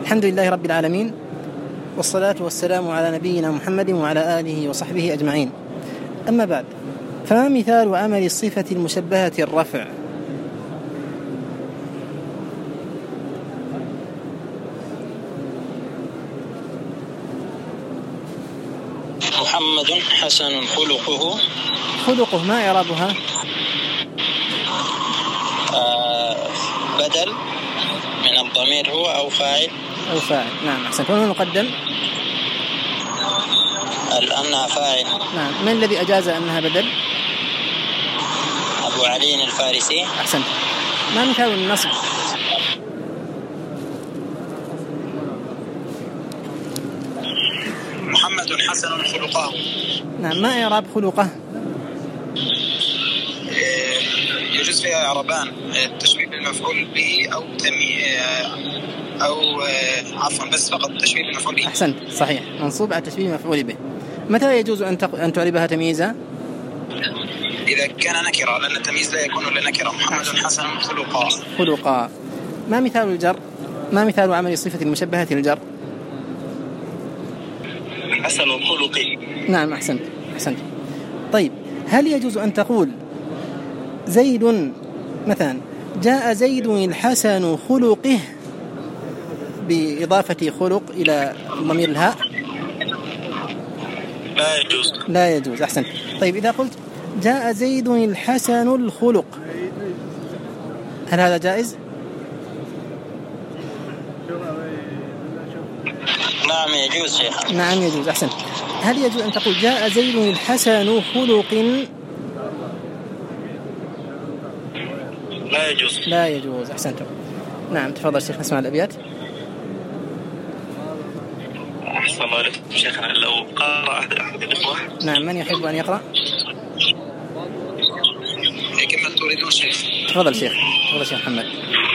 الحمد لله رب العالمين، والصلاة والسلام على نبينا محمد وعلى آله وصحبه أجمعين. أما بعد، فما مثال عمل الصفة المشبهة الرفع؟ محمد حسن خلقه. خلقه ما إعرابها؟ بدل من الضمير هو أو فاعل. أو فاعل، نعم أحسنت. ومن مقدم؟ أنها فاعل. نعم. من الذي أجاز أنها بدل؟ أبو علي الفارسي. أحسنت. ما مثال النصب؟ محمد حسن خلقه. نعم. ما إعراب خلقه؟ يجوز فيها إعرابان، التشبيه بالمفعول به أو عفوا بس فقط تشبيه بالمفعول به. أحسنت، صحيح، منصوب على تشبيه المفعول به. متى يجوز أن تعربها تمييزا؟ إذا كان نكرة، لأن التمييز لا يكون إلا نكرة. محمد حسن خلقا. خلقا. ما مثال الجر؟ ما مثال عمل صفة المشبهة الجر؟ حسن خلقي. نعم أحسنت. طيب، هل يجوز أن تقول زيد مثلا جاء زيد الحسن خلقه بإضافة خلق إلى ضمير الهاء؟ لا يجوز. أحسنت. طيب، إذا قلت جاء زيد الحسن الخلق، هل هذا جائز؟ نعم يجوز شيخ. نعم يجوز. أحسنت. هل يجوز أن تقول جاء زيد الحسن خلق؟ لا يجوز. أحسنت. نعم، تفضل شيخ، نسمع الأبيات. أحسن الله عليك شيخنا. لو قرأ أحد الإخوة. نعم، من يحب أن يقرأ؟ كما تريدون شيخ. تفضل شيخ محمد.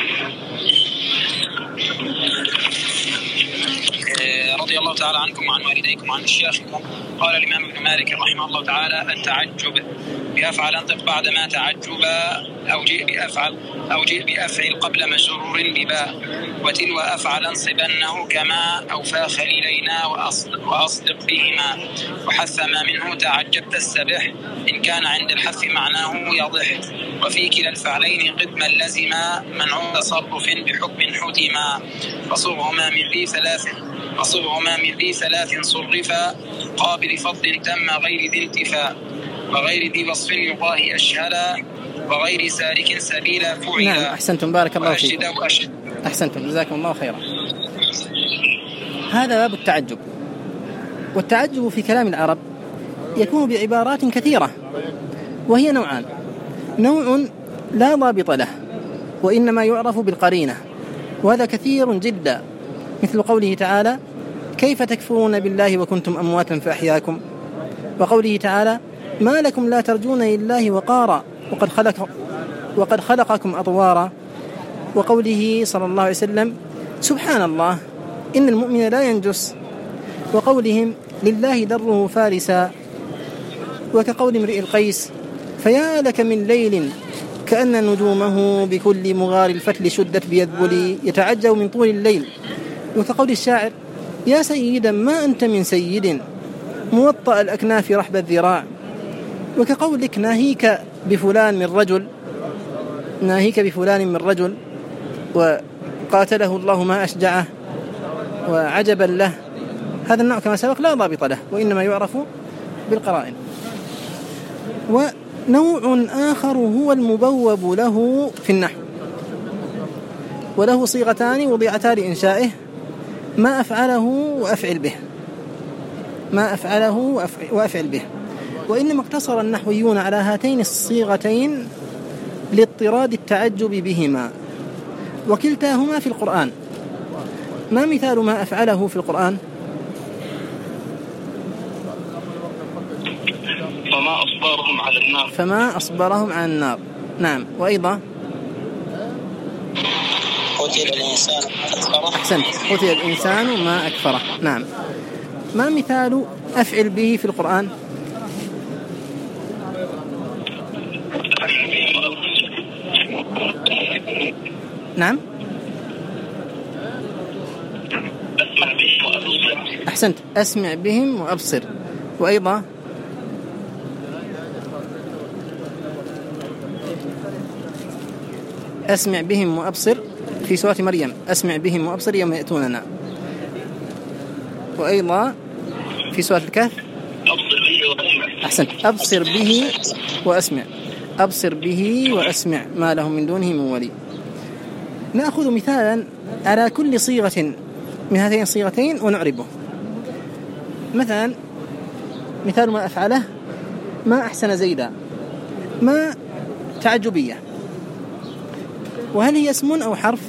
رضي الله تعالى عنكم وعن والديكم وعن أشياخكم. قال الإمام ابن مالك رحمه الله تعالى: التعجب بأفعل أنطق بعد ما تعجبا، أو جئ بأفعل قبل مجرور بباء، وتلو أفعل انصبنه كما أوفى خليلينا وأصدق بهما، وحث ما منه تعجبت السبح إن كان عند الحث معناه يضح، وفي كلا الفعلين قدما لزما منع تصرف بحكم حتما، وصغهما من ذي ثلاث صرفا، قابل فضل تم غير ذي انتفاء، وغير ذي وصف يضاهي أشهلا، وغير سالك سبيلا فعلا. نعم أحسنتم، بارك الله فيكم. أحسنتم، جزاكم الله خيرا. هذا باب التعجب. والتعجب في كلام العرب يكون بعبارات كثيرة، وهي نوعان: نوع لا ضابط له وإنما يعرف بالقرينة، وهذا كثير جدا، مثل قوله تعالى: كيف تكفرون بالله وكنتم أمواتا فأحياكم، وقوله تعالى: ما لكم لا ترجون لله وقارا وقد خلقكم أطوارا، وقوله صلى الله عليه وسلم: سبحان الله إن المؤمن لا ينجس، وقولهم: لله دره فارسا، وكقول امرئ القيس: فيا لك من ليل كأن نجومه بكل مغار الفتل شدت بيذبلي يتعجب من طول الليل، وكقول الشاعر: يا سيدا ما أنت من سيد موطأ الأكناف رحب الذراع، وكقولك ناهيك بفلان من رجل وقاتله الله ما أشجعه وعجبا له. هذا النوع كما سبق لا ضابط له وإنما يعرف بالقرائن. ونوع آخر هو المبوب له في النحو، وله صيغتان وضعتا لإنشائه: ما أفعله وأفعل به. وإنما اقتصر النحويون على هاتين الصيغتين لاضطراد التعجب بهما، وكلتاهما في القرآن. ما مثال ما أفعله في القرآن؟ فما أصبرهم على النار. نعم. وأيضا قتل الإنسان أكفره. أحسنت، قتل الإنسان ما أكفره. نعم. ما مثال أفعل به في القرآن؟ نعم. أحسنت، أسمع بهم وأبصر. وأيضا أسمع بهم وأبصر في سورة مريم، أسمع بهم وأبصر يوم يأتوننا. وأيضا في سورة الكهف أحسنت، أبصر به وأسمع، أبصر به وأسمع ما لهم من دونه من ولي. نأخذ مثالا على كل صيغة من هذين الصيغتين ونعربه. مثلا مثال ما أفعله، ما أحسن زيدا، ما تعجبية، وهل هي اسم أو حرف؟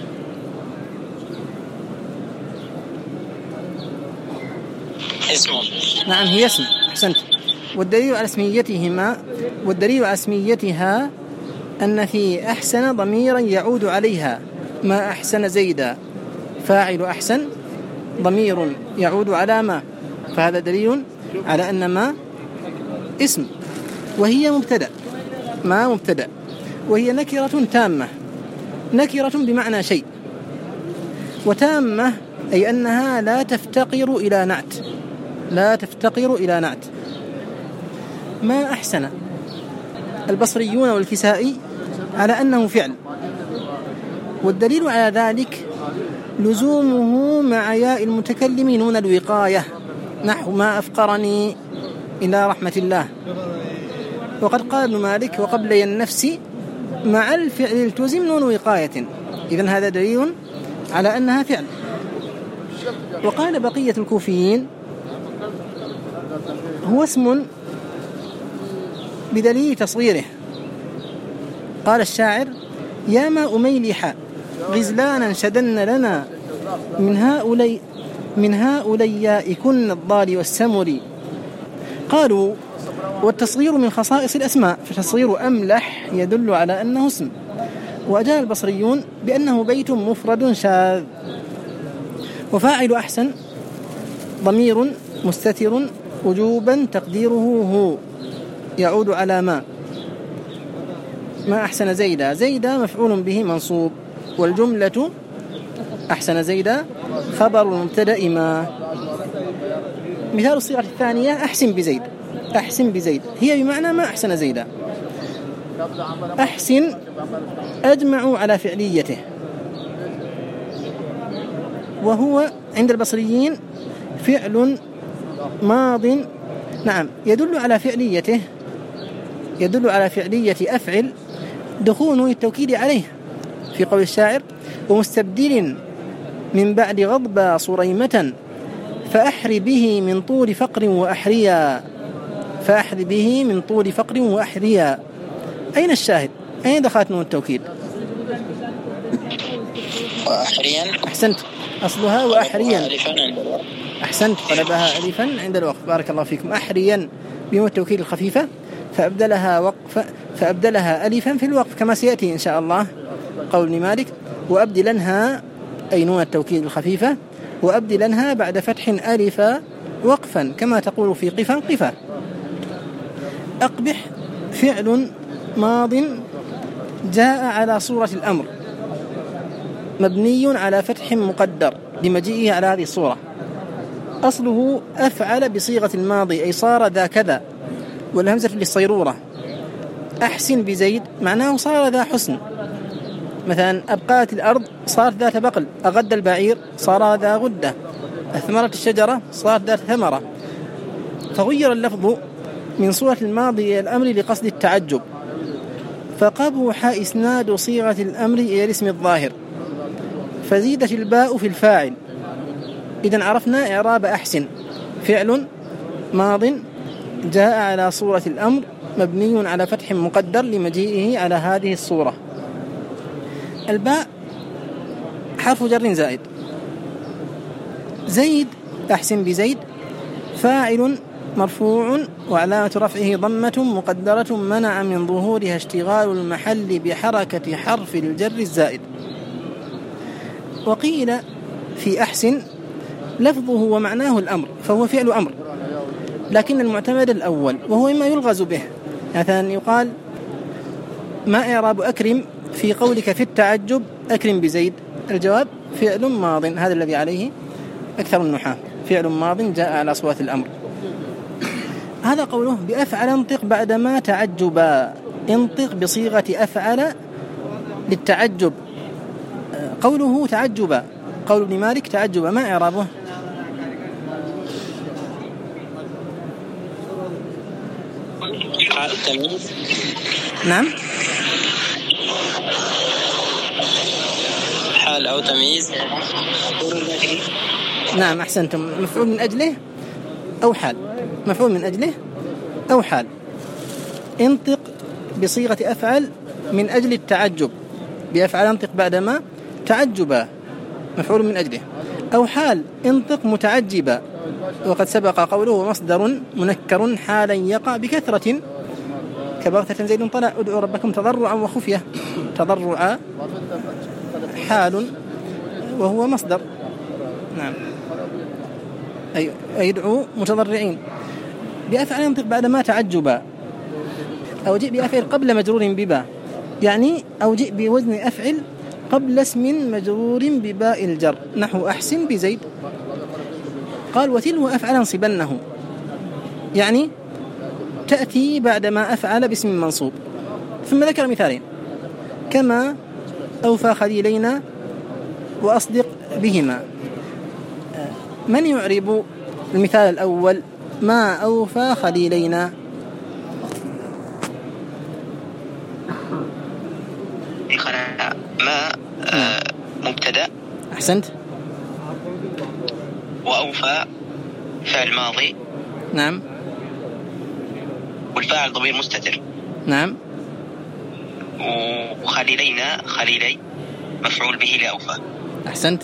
اسم. نعم هي اسم، أحسنت. والدليل على اسميتهما، والدليل على اسميتها أن في أحسن ضميرا يعود عليها، ما أحسن زيدا، فاعل أحسن ضمير يعود على ما، فهذا دليل على أن ما اسم، وهي مبتدأ، ما مبتدأ، وهي نكرة تامة، نكرة بمعنى شيء، وتامة أي أنها لا تفتقر إلى نعت، لا تفتقر إلى نعت. ما أحسن البصريون والكسائي على أنه فعل، والدليل على ذلك لزومه مع ياء المتكلم نون الوقاية، نحو ما أفقرني إلى رحمة الله. وقد قال ابن مالك وقبل النفس مع الفعل التزم نون وقاية، إذن هذا دليل على أنها فعل. وقال بقية الكوفيين هو اسم بدليل تصغيره. قال الشاعر يا ما أميلح غزلانا شدن لنا من هؤلاء كن الضال والسمر. قالوا والتصغير من خصائص الأسماء، فتصغير أملح يدل على أنه اسم. وأجاب البصريون بأنه بيت مفرد شاذ. وفاعل أحسن ضمير مستتر وجوبا تقديره هو، يعود على ما أحسن زيدا، زيدا مفعول به منصوب، والجملة أحسن زيدا خبر المبتدأ ما. مثال الصيغة الثانية أحسن بزيد، أحسن بزيد هي بمعنى ما أحسن زيدا. أحسن أجمعوا على فعليته، وهو عند البصريين فعل ماض، نعم يدل على فعليته، يدل على فعلية أفعل دخول نون التوكيد عليه في قول الشاعر ومستبدل من بعد غضب صريمة فأحري به من طول فقر وأحريا، فأحري به من طول فقر وأحريا. أين الشاهد؟ أين دخلت نون التوكيد؟ وأحريا. أحسنت، أصلها وأحريا. أحسنت، قلبها ألفا عند الوقف، بارك الله فيكم. أحريا بنون التوكيد الخفيفة فأبدلها ألفا في الوقف كما سيأتي إن شاء الله قول ابن مالك وأبدلنها أي نون التوكيد الخفيفة وأبدلنها بعد فتح ألف وقفا كما تقول في قفا قفا. أقبح فعل ماض جاء على صورة الأمر مبني على فتح مقدر لمجيئه على هذه الصورة. أصله أفعل بصيغة الماضي أي صار ذا كذا، والهمزة للصيرورة. أحسن بزيد معناه صار ذا حسن، مثلا أبقات الأرض صارت ذات بقل، أغد البعير صار ذا غدة، أثمرت الشجرة صارت ذات ثمرة. فغير اللفظ من صورة الماضي إلى الأمر لقصد التعجب، فقبح إسناد صيغة الأمر إلى الاسم الظاهر، فزيدت الباء في الفاعل. إذن عرفنا إعراب أحسن، فعل ماض جاء على صورة الأمر مبني على فتح مقدر لمجيئه على هذه الصورة. الباء حرف جر زائد. زيد أحسن بزيد فاعل مرفوع وعلامة رفعه ضمة مقدرة منع من ظهورها اشتغال المحل بحركة حرف الجر الزائد. وقيل في أحسن لفظه ومعناه الأمر، فهو فعل أمر، لكن المعتمد الأول وهو ما يلغز به. مثلا يقال ما إعراب أكرم في قولك في التعجب أكرم بزيد؟ الجواب فعل ماض، هذا الذي عليه أكثر النحاة، فعل ماض جاء على أصوات الأمر. هذا قوله بأفعل انطق بعدما تعجبا، انطق بصيغة أفعل للتعجب. قوله تعجبا، قول ابن مالك تعجبا، ما إعرابه؟ حال تمييز. نعم، حال أو تمييز. نعم أحسنتم. مفعول من أجله أو حال، مفعول من أجله أو حال. انطق بصيغة أفعل من أجل التعجب، بأفعل انطق بعدما تعجبا مفعول من أجله، أو حال انطق متعجبا، وقد سبق قوله مصدر منكر حالا يقع بكثرة كبغتة زيد طلع ادعوا ربكم تضرعا وخفية، تضرعا حال وهو مصدر. نعم، أي يدعو متضرعين. بأفعل ينطق بعدما تعجبا، أو جئ بأفعل قبل مجرور ببا، يعني أو جئ بوزن أفعل قبل اسم مجرور بباء الجر، نحو أحسن بزيد. قال وتلو أفعل انصبنه، يعني تأتي بعدما أفعل باسم منصوب. ثم ذكر مثالين كما أوفى خليلينا وأصدق بهما. من يعرب المثال الأول ما أوفى خليلينا؟ ما مبتدأ. أحسنت. وأوفى فعل ماضي. نعم. والفاعل ضمير مستتر. نعم. وخليلينا خليلي مفعول به لأوفى. أحسنت.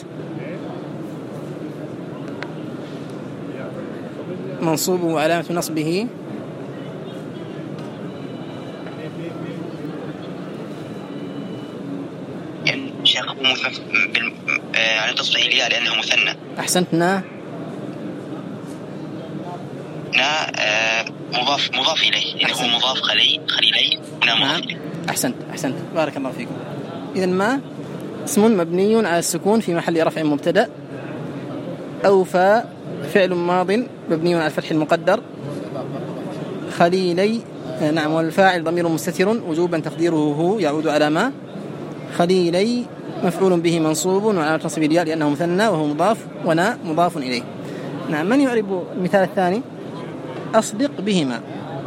منصوب وعلامة نصبه يعني على تصفيه الياء لأنه مثنى. أحسنت. نا مضاف إليه، يعني هو مضاف خليلي نا مضاف إليه. أحسنت بارك الله فيكم. إذن ما اسم مبني على السكون في محل رفع مبتدأ، أوفى فعل ماض مبني على الفتح المقدر، خليلي نعم والفاعل ضمير مستتر وجوبا تقديره هو يعود على ما، خليلي مفعول به منصوب وعلى نصب الياء لأنه مثنى وهو مضاف، ونا مضاف إليه. نعم. من يعرب المثال الثاني أصدق بهما؟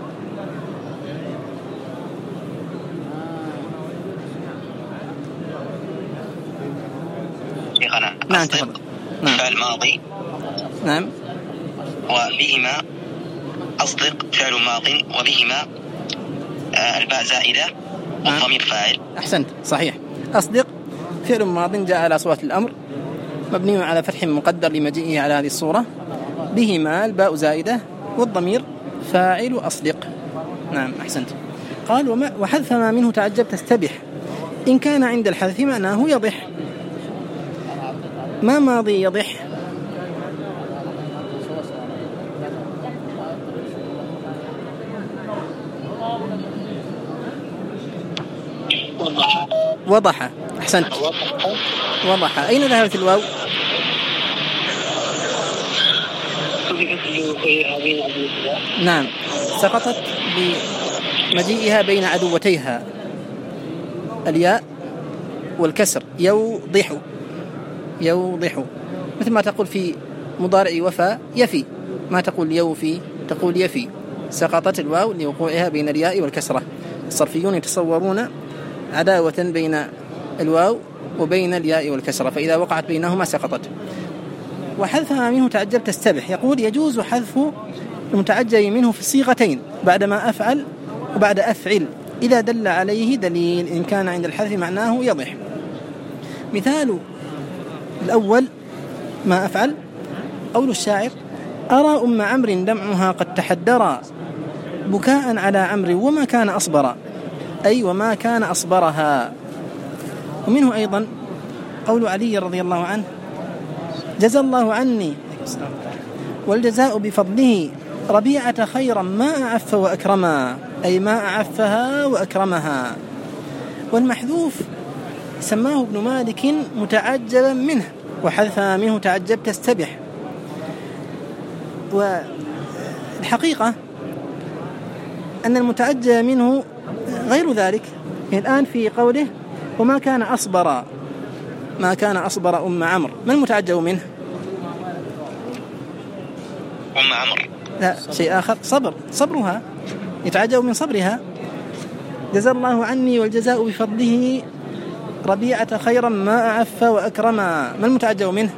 نعم تفضل. فعل ماضي. نعم. وبهما أصدق فعل ماض وبهما الباء زائدة والضمير فاعل. أحسنت صحيح. أصدق فعل ماض جاء على أصوات الأمر مبني على فتح مقدر لمجيئه على هذه الصورة، بهما الباء زائدة والضمير فاعل أصدق. نعم أحسنت. قال وحذف ما منه تعجب تستبح، إن كان عند الحذف معناه يضح. ما ماضي يضح؟ وضح. أحسنت. وضح. أين ذهبت الواو؟ نعم سقطت بمجيئها بين عدوتيها الياء والكسر، يوضح مثل ما تقول في مضارع وفى يفي، ما تقول يوفي تقول يفي. سقطت الواو لوقوعها بين الياء والكسرة. الصرفيون يتصورون عداوة بين الواو وبين الياء والكسرة، فإذا وقعت بينهما سقطت. وحذف ما منه تعجب تستبح، يقول يجوز حذف المتعجب منه في الصيغتين بعدما أفعل وبعد أفعل إذا دل عليه دليل، إن كان عند الحذف معناه يضح. مثال الأول ما أفعل قول الشاعر أرى أم عمرو دمعها قد تحدرا بكاء على عمرو وما كان أصبرا، أي وما كان أصبرها. ومنه أيضا قول علي رضي الله عنه جزى الله عني والجزاء بفضله ربيعة خيرا ما أعف وأكرما، أي ما أعفها وأكرمها. والمحذوف سماه ابن مالك متعجبا منه، وحذف منه تعجب تستبح. والحقيقة أن المتعجب منه غير ذلك. الآن في قوله وما كان أصبر أم عمرو، ما المتعجب منه؟ أم عمرو لا، شيء آخر، صبرها، يتعجب من صبرها. جزا الله عني والجزاء بفضله ربيعة خيرا ما أعف وأكرما، ما المتعجب منه؟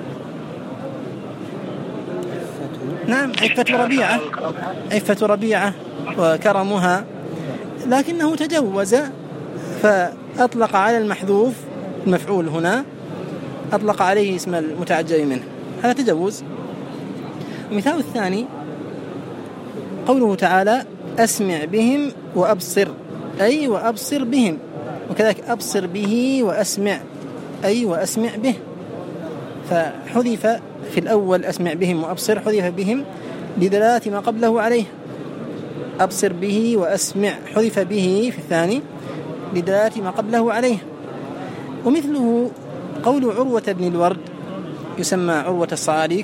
نعم، عفة ربيعة وكرمها، لكنه تجوز فأطلق على المحذوف المفعول هنا، أطلق عليه اسم المتعجب منه، هذا تجوز. المثال الثاني قوله تعالى أسمع بهم وأبصر، أي وأبصر بهم، وكذلك أبصر به وأسمع، أي وأسمع به، فحذف في الأول أسمع بهم وأبصر، حذف بهم لدلالة ما قبله عليه. أبصر به وأسمع حذف به في الثاني لدلالة ما قبله عليه. ومثله قول عروة بن الورد، يسمى عروة الصعاليك،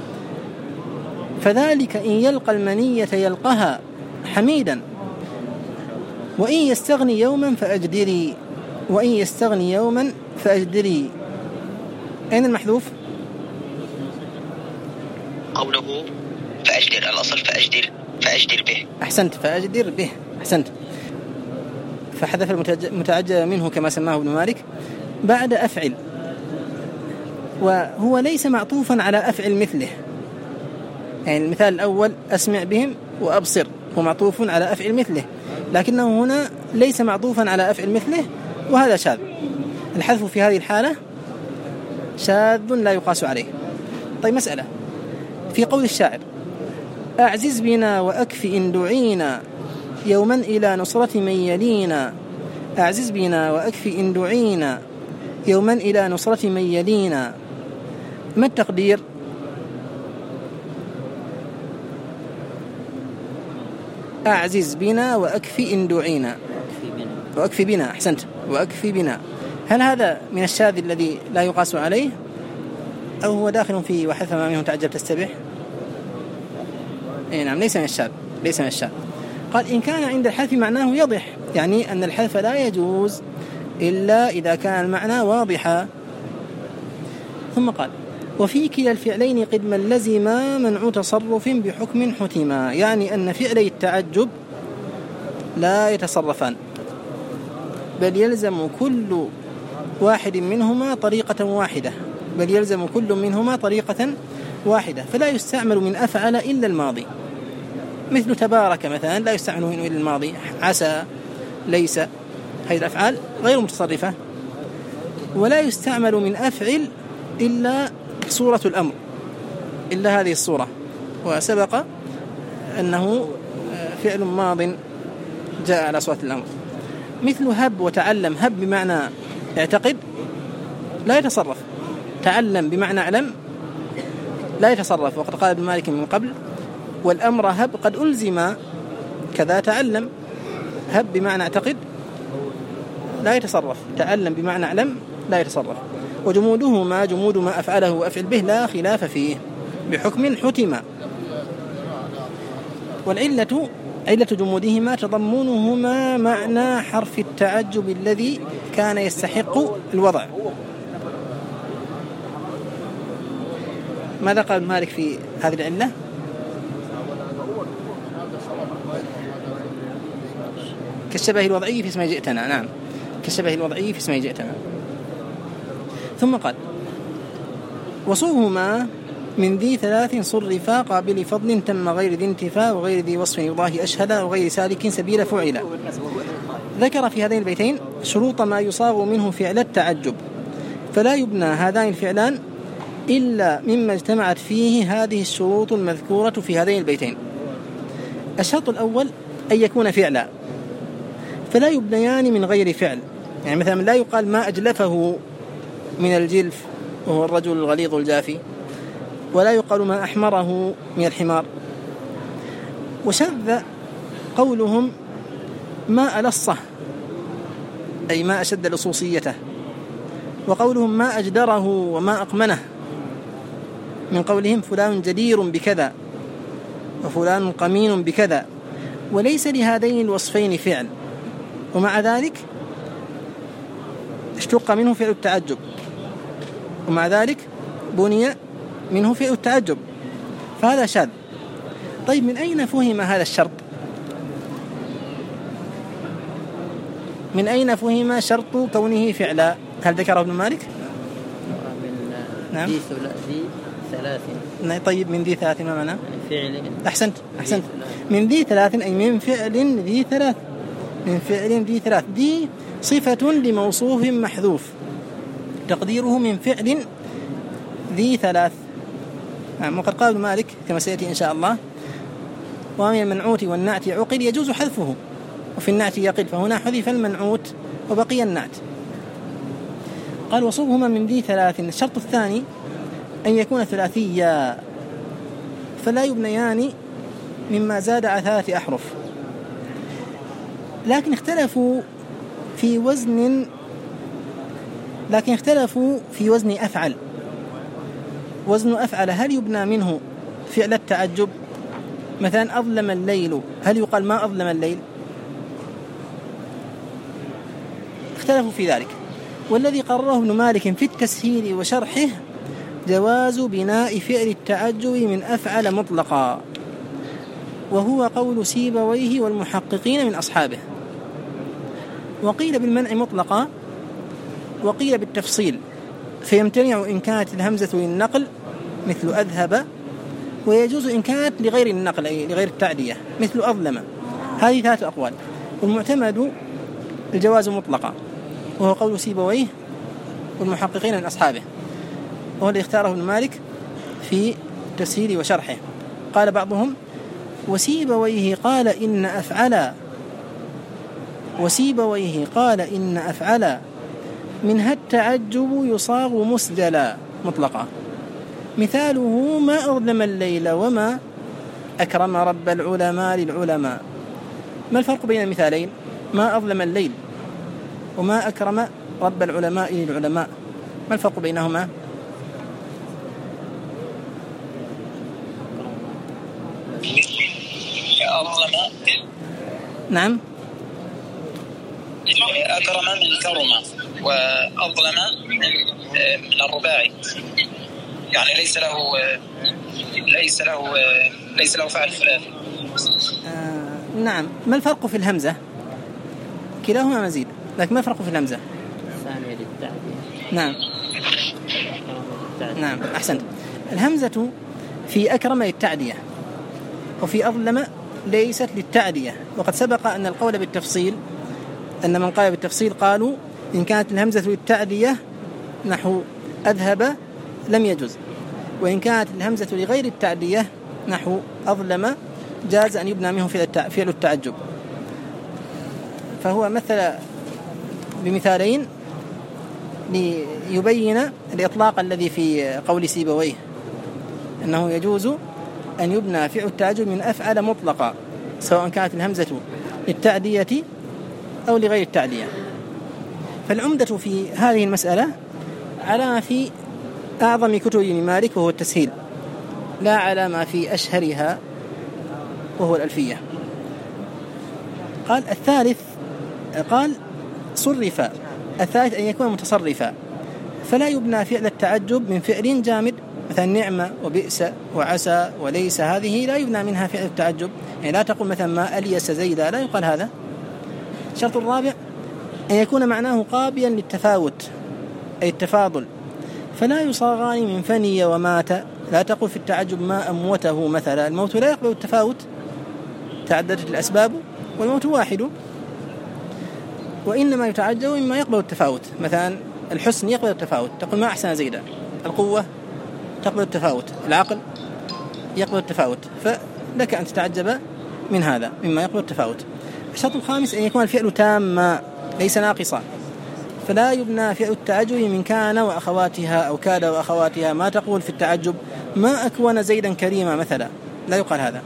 فذلك إن يلقى المنية يلقها حميدا وإن يستغني يوما فأجدري، وإن يستغني يوما فأجدري. أين المحذوف؟ قوله فأجدر، الأصل فأجدر به. أحسنت، فأجدر به، أحسنت. فحذف المتعجب منه كما سماه ابن مالك بعد أفعل، وهو ليس معطوفا على أفعل مثله. يعني المثال الأول أسمع بهم وأبصر هو معطوف على أفعل مثله، لكنه هنا ليس معطوفا على أفعل مثله، وهذا شاذ. الحذف في هذه الحالة شاذ لا يقاس عليه. طيب، مسألة في قول الشاعر أعزز بنا وأكف إن دعينا يوما إلى نصرة من يلينا، أعزز بنا وأكف إن دعينا يوما إلى نصرة من يلينا، ما التقدير؟ أعزز بنا وأكف إن دعينا، وأكف بنا، أحسنت، وأكف بنا. هل هذا من الشاذ الذي لا يقاس عليه، أو هو داخل في وحذف ما منه تعجب تستبح؟ نعم، ليس من الشاذ. قال إن كان عند الحذف معناه يضح، يعني أن الحذف لا يجوز إلا إذا كان المعنى واضحا. ثم قال وفي كلا الفعلين قدما لزما منع تصرف بحكم حتما، يعني أن فعلي التعجب لا يتصرفان، بل يلزم كل واحد منهما طريقة واحدة، فلا يستعمل من أفعل إلا الماضي، مثل تبارك مثلا لا يستعمل منه إلا الماضي، عسى، ليس، هذه الأفعال غير متصرفة. ولا يستعمل من أفعل إلا صورة الأمر، إلا هذه الصورة، وسبق أنه فعل ماض جاء على صورة الأمر. مثل هب وتعلم، هب بمعنى اعتقد لا يتصرف، تعلم بمعنى علم لا يتصرف، وقد قال ابن مالك من قبل والأمر هب قد ألزم كذا تعلم، هب بمعنى اعتقد لا يتصرف، تعلم بمعنى علم لا يتصرف. وجمودهما جمود ما أفعله وأفعل به لا خلاف فيه بحكم حتما. والعلة علة جمودهما تضمنهما معنى حرف التعجب الذي كان يستحق الوضع. ماذا قال مالك في هذه العلة؟ كالشبه الوضعي في اسم جئتنا، نعم، كالشبه الوضعي في اسم جئتنا. ثم قال وصوهما من ذي ثلاث صرفا قابل فضل تم غير ذي انتفاء وغير ذي وصف يضاهي أشهد وغير سالك سبيل فعلا. ذكر في هذين البيتين شروط ما يصاغ منه فعل التعجب، فلا يبنى هذان الفعلان إلا مما اجتمعت فيه هذه الشروط المذكورة في هذين البيتين. الشرط الأول أن يكون فعلا، فلا يبنيان من غير فعل. يعني مثلا لا يقال ما أجلفه من الجلف وهو الرجل الغليظ الجافي، ولا يقال ما أحمره من الحمار. وشذ قولهم ما ألصه، أي ما أشد لصوصيته، وقولهم ما أجدره وما أقمنه، من قولهم فلان جدير بكذا وفلان قمين بكذا، وليس لهذين الوصفين فعل، ومع ذلك اشتق منه فعل التعجب، ومع ذلك بني منه فعل التعجب، فهذا شاذ. طيب من أين فهم هذا الشرط؟ من أين فهم شرط كونه فعلا؟ هل ذكره ابن مالك؟ نعم. ذي ثلاث. طيب من ذي ثلاث ما معنى؟ فعل. أحسنت. من ذي ثلاث أي من فعل ذي ثلاث، من فعل ذي ثلاث. ذي صفة لموصوف محذوف تقديره من فعل ذي ثلاث. وقد قال ابن مالك كما سيأتي إن شاء الله: ومن المنعوت والنعت عقل يجوز حذفه، وفي النعت يقل، فهنا حذف المنعوت وبقي النعت. قال: وصوبهما من ذي ثلاث. الشرط الثاني أن يكون ثلاثيا، فلا يبنيان مما زاد على 3 أحرف. لكن اختلفوا في وزن أفعل. وزن أفعل هل يبنى منه فعل التعجب؟ مثلا أظلم الليل، هل يقال ما أظلم الليل؟ اختلفوا في ذلك. والذي قرره ابن مالك في التسهيل وشرحه جواز بناء فعل التعجب من أفعل مطلقا، وهو قول سيبويه والمحققين من أصحابه. وقيل بالمنع مطلقا، وقيل بالتفصيل، فيمتنع إن كانت الهمزة للنقل مثل أذهب، ويجوز إن كانت لغير النقل أي لغير التعدية مثل أظلم. هذه 3 أقوال، والمعتمد الجواز مطلقا، وهو قول سيبويه والمحققين من أصحابه، وهو اللي اختاره ابن مالك في تسهيل وشرحه. قال بعضهم: وسيبويه قال إن أفعل منها التعجب يصاغ مسجلا مطلقا، مثاله ما أظلم الليل وما أكرم رب العلماء للعلماء. ما الفرق بين المثالين؟ ما أظلم الليل وما أكرم رب العلماء للعلماء، ما الفرق بينهما؟ نعم. أكرم من كرم، وأظلم من الرباعي، يعني ليس له فعل ثلاثي. نعم. ما الفرق في الهمزة؟ كلاهما مزيد، لكن ما الفرق في الهمزة؟ ثانية للتعدية. نعم أحسنت. الهمزة في أكرم للتعدية، وفي أظلم ليست للتعدية. وقد سبق أن القول بالتفصيل، أن من قال بالتفصيل قالوا إن كانت الهمزة للتعدية نحو أذهب لم يجوز، وإن كانت الهمزة لغير التعدية نحو أظلم جاز أن يبنى منه فعل التعجب. فهو مثل بمثالين ليبين الإطلاق الذي في قول سيبويه، أنه يجوز أن يبنى فعل التعجب من أفعل مطلقا، سواء كانت الهمزة للتعدية أو لغير التعدية. فالعمدة في هذه المسألة على ما في أعظم كتب ابن مالك وهو التسهيل، لا على ما في أشهرها وهو الألفية. قال الثالث، قال صرفا. الثالث أن يكون متصرفا، فلا يبنى فعل التعجب من فعل جامد، مثلا نعمة وبئس وعسى وليس، هذه لا يبنى منها فعل التعجب. يعني لا تقول مثلا ما أليس زيدا، لا يقال هذا. الشرط الرابع أن يكون معناه قابلا للتفاوت أي التفاضل، فلا يصاغان من فني ومات. لا تقول في التعجب ما أموته مثلا، الموت لا يقبل التفاوت، تعددت الأسباب والموت واحد، وإنما يتعجب مما يقبل التفاوت. مثلا الحسن يقبل التفاوت، تقول ما أحسن زيدا. القوة تقبل التفاوت، العقل يقبل التفاوت، فلك أن تتعجب من هذا مما يقبل التفاوت. الشرط الخامس أن يكون الفعل تاما ليس ناقصا، فلا يبنى فعل التعجب من كان وأخواتها أو كاد وأخواتها. ما تقول في التعجب ما أكون زيدا كريما مثلا، لا يقال هذا.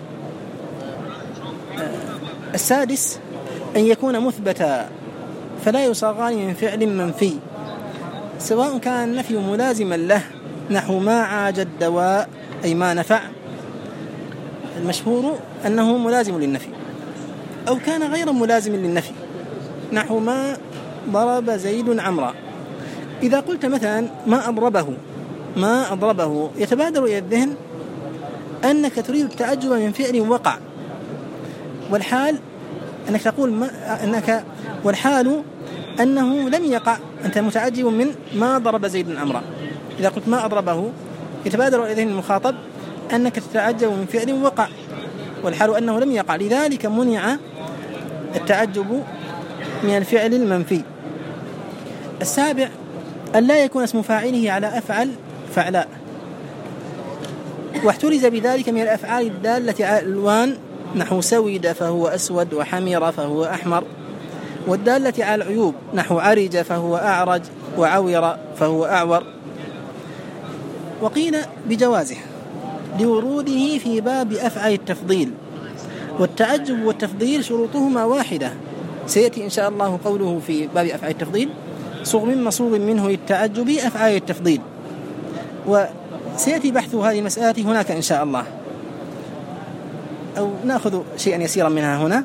السادس أن يكون مثبتا، فلا يصاغان من فعل منفي، سواء كان النفي ملازما له نحو ما عاج الدواء أي ما نفع، المشهور أنه ملازم للنفي، أو كان غير ملازم للنفي، نحو ما ضرب زيد عمرا. إذا قلت مثلا ما أضربه يتبادر إلى الذهن أنك تريد التعجب من فعل وقع، والحال أنك تقول والحال أنه لم يقع، أنت متعجب من ما ضرب زيد عمرا. إذا قلت ما أضربه يتبادر إلى ذهن المخاطب أنك تتعجب من فعل وقع، والحال أنه لم يقع، لذلك منع التعجب من الفعل المنفي. السابع أن لا يكون اسم فاعله على أفعل فعلاء، واحترز بذلك من الأفعال الدالة على الألوان، نحو سود فهو أسود، وحمر فهو أحمر، والدالة على العيوب، نحو عرج فهو أعرج، وعور فهو أعور. وقيل بجوازه لوروده في باب أفعال التفضيل، والتعجب والتفضيل شروطهما واحدة. سيأتي إن شاء الله قوله في باب أفعال التفضيل: صغ من مصوغ منه للتعجب أفعال التفضيل. وسيأتي بحث هذه المسألة هناك إن شاء الله، أو نأخذ شيئا يسيرا منها هنا.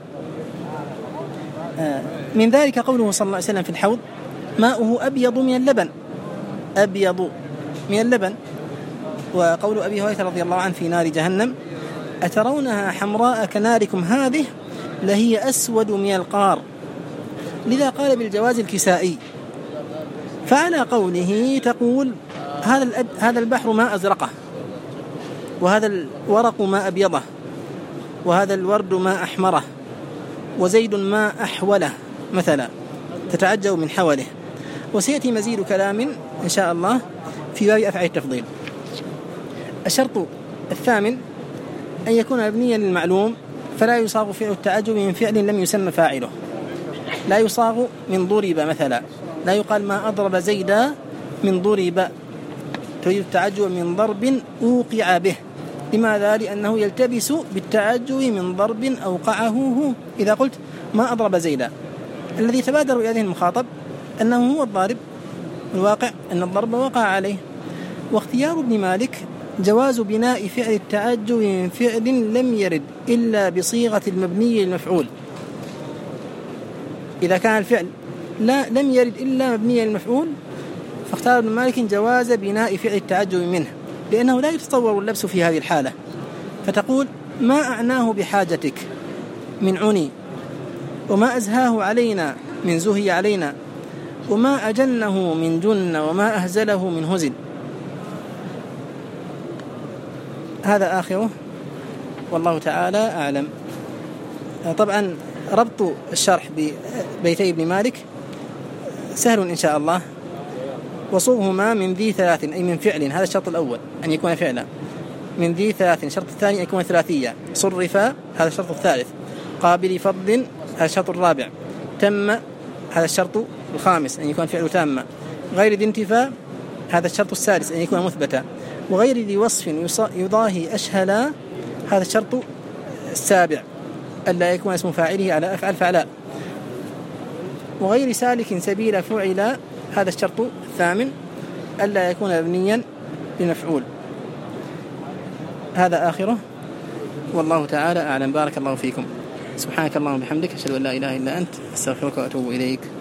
من ذلك قوله صلى الله عليه وسلم في الحوض: ماؤه أبيض من اللبن، أبيض من اللبن. وقول أبي هريرة رضي الله عنه في نار جهنم: أترونها حمراء كناركم هذه لهي أسود من القار. لذا قال بالجواز الكسائي. فعلى قوله تقول: هذا البحر ما أزرقه، وهذا الورق ما أبيضه، وهذا الورد ما أحمره، وزيد ما أحوله مثلا، تتعجب من حوله. وسيأتي مزيد كلام إن شاء الله في باب أفعال التفضيل. الشرط الثامن أن يكون مبنيا للمعلوم، فلا يصاغ فعل التعجب من فعل لم يسمى فاعله. لا يصاغ من ضرب مثلا، لا يقال ما أضرب زيدا من ضرب، تريد التعجب من ضرب أوقع به. لماذا؟ لأنه يلتبس بالتعجب من ضرب أوقعه هو. إذا قلت ما أضرب زيدا، الذي تبادر إلى ذهن المخاطب أنه هو الضارب، الواقع أن الضرب وقع عليه. واختيار ابن مالك جواز بناء فعل التعجب من فعل لم يرد إلا بصيغة المبني للمفعول. إذا كان الفعل لم يرد إلا مبني للمفعول، فاختار ابن مالك جواز بناء فعل التعجب منه، لأنه لا يتصور اللبس في هذه الحالة. فتقول: ما أعناه بحاجتك من عني، وما أزهاه علينا من زهي علينا، وما أجنه من جن، وما أهزله من هزل. هذا آخره، والله تعالى أعلم. طبعا ربط الشرح ببيتي ابن مالك سهل إن شاء الله. وصوغهما من ذي ثلاث، أي من فعل، هذا الشرط الأول أن يكون فعلا، من ذي ثلاث. الشرط الثاني أن يكون ثلاثية، صرفا، هذا الشرط الثالث. قابل فضل، هذا الشرط الرابع. تم، هذا الشرط الخامس أن يكون فعل تامة. غير ذي انتفاء، هذا الشرط السادس أن يكون مثبتا. وغير ذي وصف يضاهي أشهلا، هذا الشرط السابع ألا يكون اسم فاعله على أفعل فعلاء. وغير سالك سبيل فعلا، هذا الشرط الثامن ألا يكون مبنيا لمفعول. هذا آخره، والله تعالى أعلم. بارك الله فيكم. سبحانك اللهم وبحمدك، أشهد أن لا إله إلا أنت، أستغفرك وأتوب إليك.